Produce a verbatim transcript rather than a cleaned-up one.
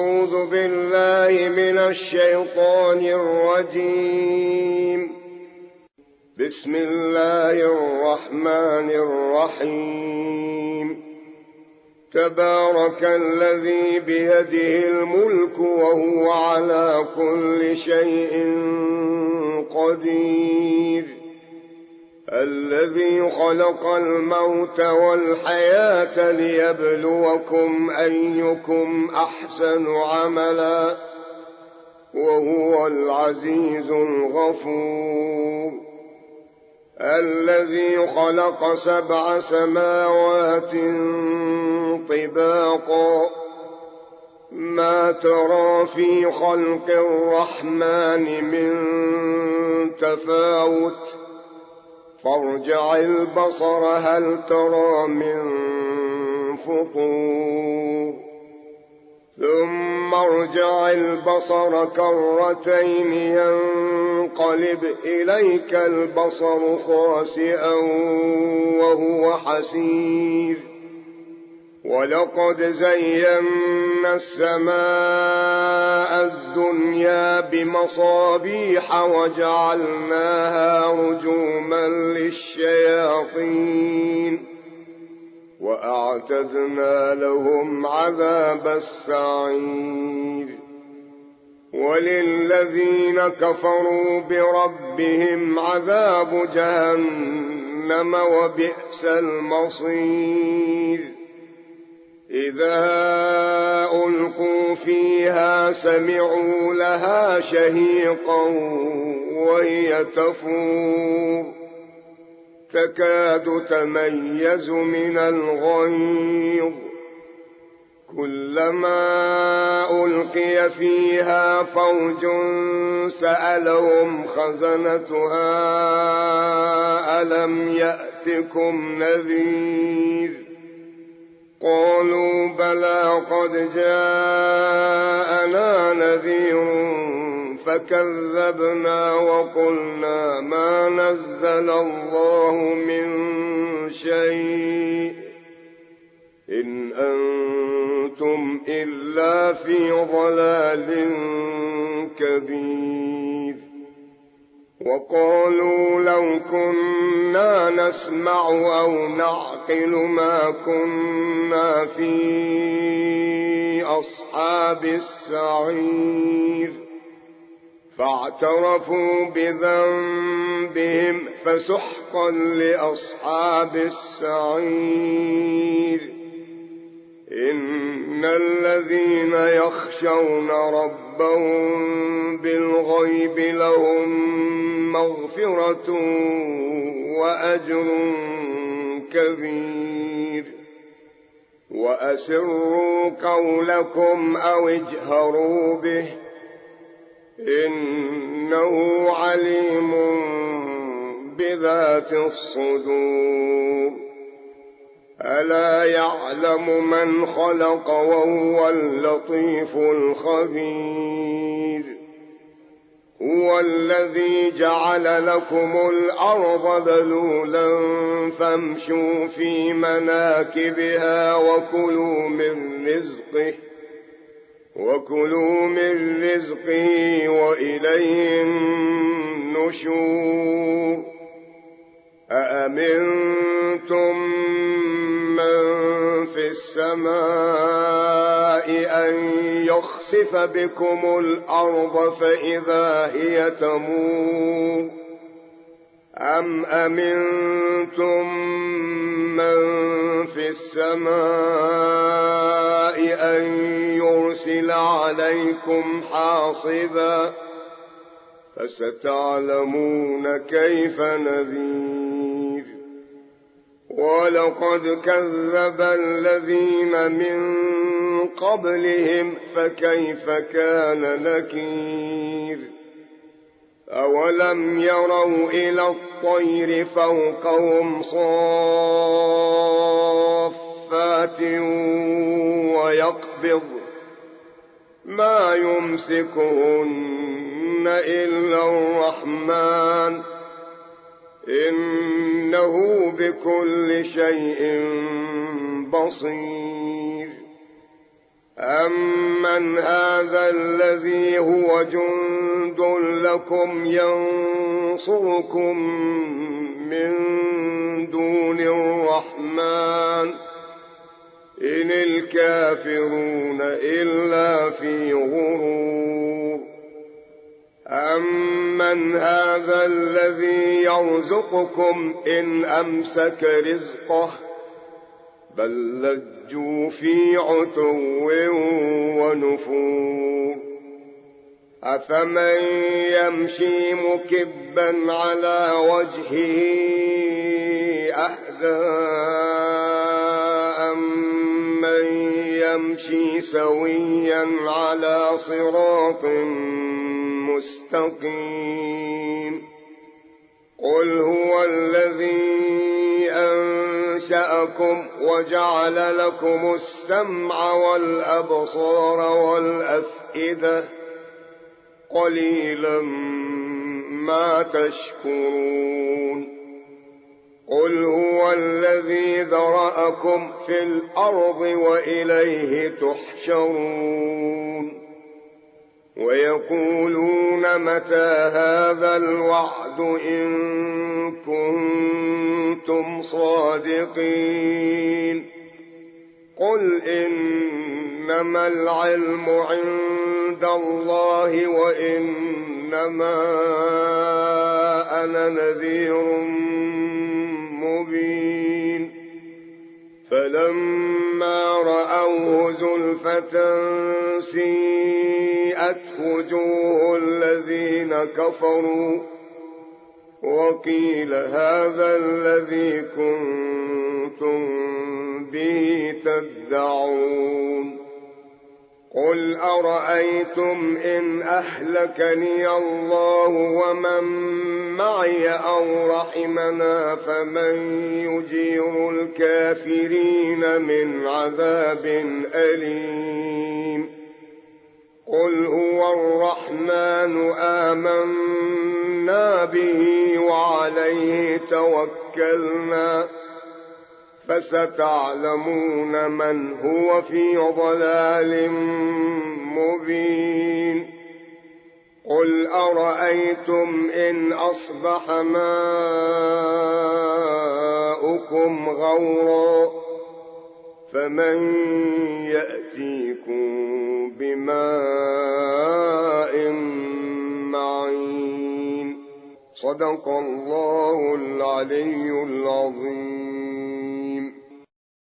أعوذ بالله من الشيطان الرجيم. بسم الله الرحمن الرحيم. تبارك الذي بيده الملك وهو على كل شيء قدير. الذي خلق الموت والحياة ليبلوكم أيكم أحسن عملا وهو العزيز الغفور. الذي خلق سبع سماوات طباقا ما ترى في خلق الرحمن من تفاوت فارجع البصر هل ترى من فطور ثم ارجع البصر كرتين ينقلب إليك البصر خاسئا وهو حسير. ولقد زينا السماء الدنيا بمصابيح وجعلناها رجوما للشياطين وأعتدنا لهم عذاب السعير. وللذين كفروا بربهم عذاب جهنم وبئس المصير. إذا ألقوا فيها سمعوا لها شهيقا وهي تفور تكاد تميز من الغيظ. كلما ألقي فيها فوج سألهم خزنتها ألم يأتكم نذير قالوا بلى قد جاءنا نذير فكذبنا وقلنا ما نزل الله من شيء إن أنتم إلا في ضلال كبير. وقالوا لو كنا نسمع أو نعقل ما كنا في أصحاب السعير فاعترفوا بذنبهم فسحقا لأصحاب السعير. إن الذين يخشون ربهم بالغيب لهم مغفرة وأجر كبير. وأسروا قولكم أو اجهروا به إنه عليم بذات الصدور. ألا يعلم من خلق وهو اللطيف الخبير. هو الذي جعل لكم الأرض ذلولا فامشوا في مناكبها وكلوا من رزقه وكلوا من رزقه وإليه النشور. أأمنتم من في السماء أن يخسف بكم الأرض فإذا هي تمور أم أمنتم من في السماء أن يرسل عليكم حاصبا فستعلمون كيف نذير. ولقد كذب الذين من قبلهم فكيف كان نكير. أولم يروا إلى الطير فوقهم صافات ويقبض ما يمسكهن إلا الرحمن إنه بكل شيء بصير. أمن أَمَّنْ هَذَا الَّذِي هُوَ جُندٌ لَكُمْ يَنصُرُكُم مِّن دُونِ الرَّحْمَٰنِ إِنِ الْكَافِرُونَ إِلَّا فِي غُرُورٍ أَمَّنْ هَذَا الَّذِي يَرْزُقُكُمْ إِنْ أَمْسَكَ رِزْقَهُ بَل لَّجُّوا فِي عُتُوٍّ وَنُفُورٍ أَفَمَن يَمْشِي مُكِبًّا عَلَى وَجْهِهِ أَهْدَىٰ أَمَّن يَمْشِي سَوِيًّا عَلَى صِرَاطٍ مستقيم قل هو الذي أنشأكم وجعل لكم السمع والأبصار والأفئدة قليلا ما تشكرون قل هو الذي ذرأكم في الأرض وإليه تحشرون ويقولون متى هذا الوعد إن كنتم صادقين قل إنما العلم عند الله وإنما أنا نذير مبين فلما رأوه زلفة سيئت وجوه الذين كفروا وقيل هذا الذي كنتم به تدعون قل أرأيتم إن أهلكني الله ومن معي أو رحمنا فمن يجير الكافرين من عذاب أليم قل هو الرحمن آمنا به وعليه توكلنا فستعلمون من هو في ضلال مبين قل أرأيتم إن أصبح ماؤكم غورا فمن يأتيكم بماء معين صدق الله العلي العظيم.